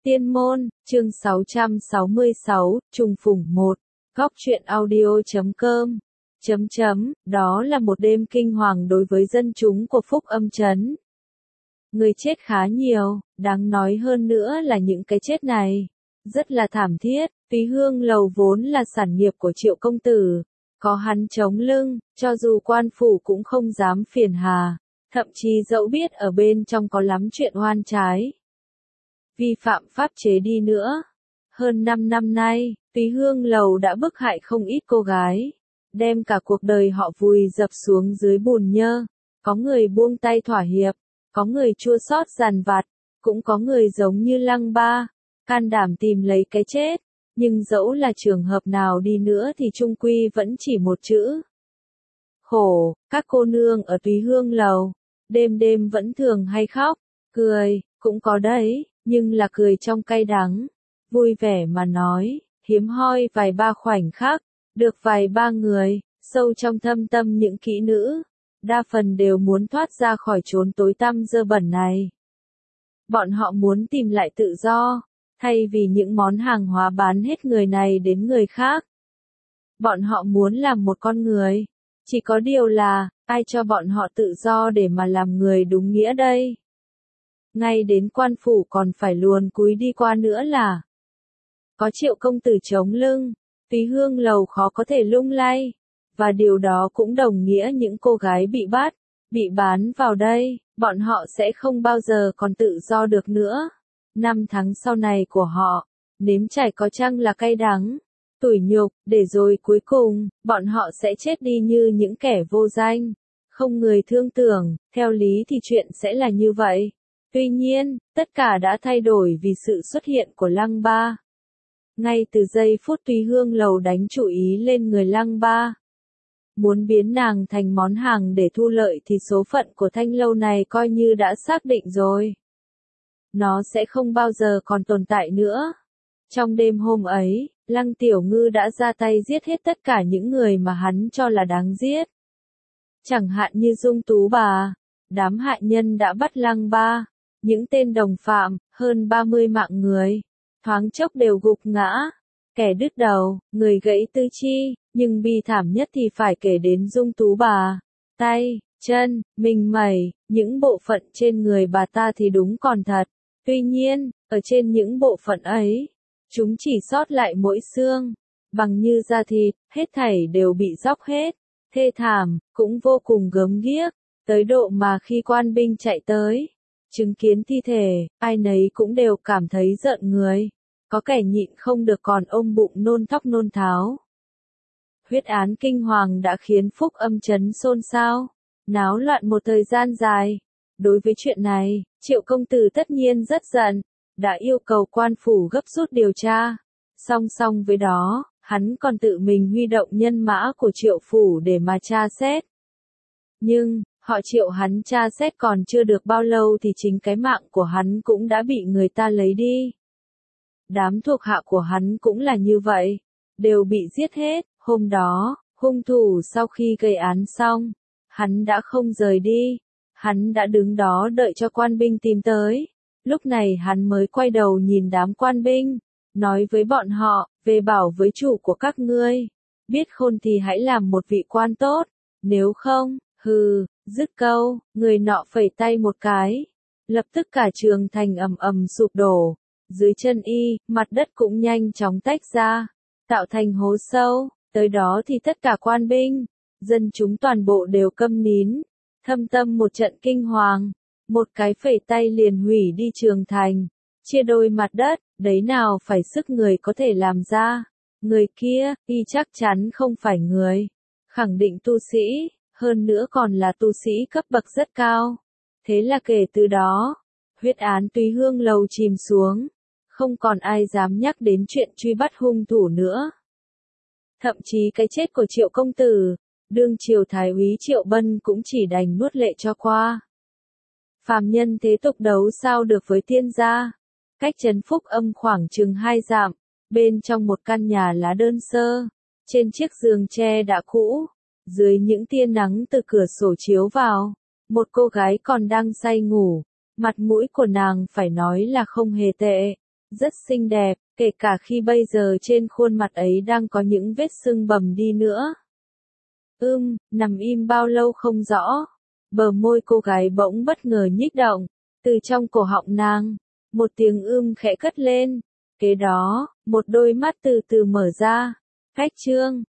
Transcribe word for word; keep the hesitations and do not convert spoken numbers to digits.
Tiên môn, chương sáu trăm sáu mươi sáu, trùng phủng một, góc truyện audio chấm com, chấm chấm, đó là một đêm kinh hoàng đối với dân chúng của Phúc Âm Trấn. Người chết khá nhiều, đáng nói hơn nữa là những cái chết này rất là thảm thiết. Túy Hương Lầu vốn là sản nghiệp của Triệu công tử, có hắn chống lưng, cho dù quan phủ cũng không dám phiền hà, thậm chí dẫu biết ở bên trong có lắm chuyện oan trái, vi phạm pháp chế đi nữa. Hơn năm năm nay, Túy Hương Lầu đã bức hại không ít cô gái, đem cả cuộc đời họ vùi dập xuống dưới bùn nhơ. Có người buông tay thỏa hiệp, có người chua xót dằn vặt, cũng có người giống như Lăng Ba, can đảm tìm lấy cái chết. Nhưng dẫu là trường hợp nào đi nữa thì chung quy vẫn chỉ một chữ: khổ. Các cô nương ở Túy Hương Lầu, đêm đêm vẫn thường hay khóc, cười, cũng có đấy, nhưng là cười trong cay đắng. Vui vẻ mà nói, hiếm hoi vài ba khoảnh khắc, được vài ba người, sâu trong thâm tâm những kỹ nữ, đa phần đều muốn thoát ra khỏi chốn tối tăm dơ bẩn này. Bọn họ muốn tìm lại tự do, thay vì những món hàng hóa bán hết người này đến người khác. Bọn họ muốn làm một con người. Chỉ có điều là, ai cho bọn họ tự do để mà làm người đúng nghĩa đây? Ngay đến quan phủ còn phải luồn cúi đi qua nữa là. Có Triệu công tử chống lưng, Túy Hương Lầu khó có thể lung lay. Và điều đó cũng đồng nghĩa những cô gái bị bắt, bị bán vào đây, bọn họ sẽ không bao giờ còn tự do được nữa. Năm tháng sau này của họ, nếm trải có chăng là cay đắng, tủi nhục, để rồi cuối cùng, bọn họ sẽ chết đi như những kẻ vô danh, không người thương tưởng. Theo lý thì chuyện sẽ là như vậy. Tuy nhiên, tất cả đã thay đổi vì sự xuất hiện của Lăng Ba. Ngay từ giây phút Túy Hương Lầu đánh chủ ý lên người Lăng Ba, muốn biến nàng thành món hàng để thu lợi thì số phận của thanh lâu này coi như đã xác định rồi. Nó sẽ không bao giờ còn tồn tại nữa. Trong đêm hôm ấy, Lăng Tiểu Ngư đã ra tay giết hết tất cả những người mà hắn cho là đáng giết. Chẳng hạn như Dung Tú Bà, đám hại nhân đã bắt Lăng Ba, những tên đồng phạm, hơn ba mươi mạng người, thoáng chốc đều gục ngã, kẻ đứt đầu, người gãy tứ chi, nhưng bi thảm nhất thì phải kể đến Dung Tú Bà. Tay, chân, mình mẩy, những bộ phận trên người bà ta thì đúng còn thật. Tuy nhiên, ở trên những bộ phận ấy, chúng chỉ sót lại mỗi xương, bằng như da thịt, hết thảy đều bị róc hết, thê thảm, cũng vô cùng gớm ghiếc, tới độ mà khi quan binh chạy tới, chứng kiến thi thể, ai nấy cũng đều cảm thấy rợn người, có kẻ nhịn không được còn ôm bụng nôn thóc nôn tháo. Huyết án kinh hoàng đã khiến Phúc Âm Trấn xôn xao, náo loạn một thời gian dài. Đối với chuyện này, Triệu công tử tất nhiên rất giận, đã yêu cầu quan phủ gấp rút điều tra. Song song với đó, hắn còn tự mình huy động nhân mã của Triệu phủ để mà tra xét. Nhưng, họ Triệu hắn tra xét còn chưa được bao lâu thì chính cái mạng của hắn cũng đã bị người ta lấy đi. Đám thuộc hạ của hắn cũng là như vậy, đều bị giết hết. Hôm đó, hung thủ sau khi gây án xong, hắn đã không rời đi. Hắn đã đứng đó đợi cho quan binh tìm tới. Lúc này hắn mới quay đầu nhìn đám quan binh, nói với bọn họ, về bảo với chủ của các ngươi, biết khôn thì hãy làm một vị quan tốt, nếu không, hừ. Dứt câu, người nọ phẩy tay một cái, lập tức cả trường thành ầm ầm sụp đổ. Dưới chân y, mặt đất cũng nhanh chóng tách ra, tạo thành hố sâu. Tới đó thì tất cả quan binh, dân chúng toàn bộ đều câm nín, thâm tâm một trận kinh hoàng. Một cái phẩy tay liền hủy đi trường thành, chia đôi mặt đất, đấy nào phải sức người có thể làm ra. Người kia, y chắc chắn không phải người, khẳng định tu sĩ, hơn nữa còn là tu sĩ cấp bậc rất cao. Thế là kể từ đó, huyết án Túy Hương Lầu chìm xuống, không còn ai dám nhắc đến chuyện truy bắt hung thủ nữa. Thậm chí cái chết của Triệu công tử, đương triều thái úy Triệu Bân cũng chỉ đành nuốt lệ cho qua. Phàm nhân thế tục đấu sao được với tiên gia. Cách trấn Phúc Âm khoảng chừng hai dặm, bên trong một căn nhà lá đơn sơ, trên chiếc giường tre đã cũ, dưới những tia nắng từ cửa sổ chiếu vào, một cô gái còn đang say ngủ, mặt mũi của nàng phải nói là không hề tệ, Rất xinh đẹp, kể cả khi bây giờ trên khuôn mặt ấy đang có những vết sưng bầm đi nữa. Ưm, nằm im bao lâu không rõ. Bờ môi cô gái bỗng bất ngờ nhích động. Từ trong cổ họng nàng, một tiếng ưm khẽ cất lên. Kế đó, một đôi mắt từ từ mở ra. Khách trương,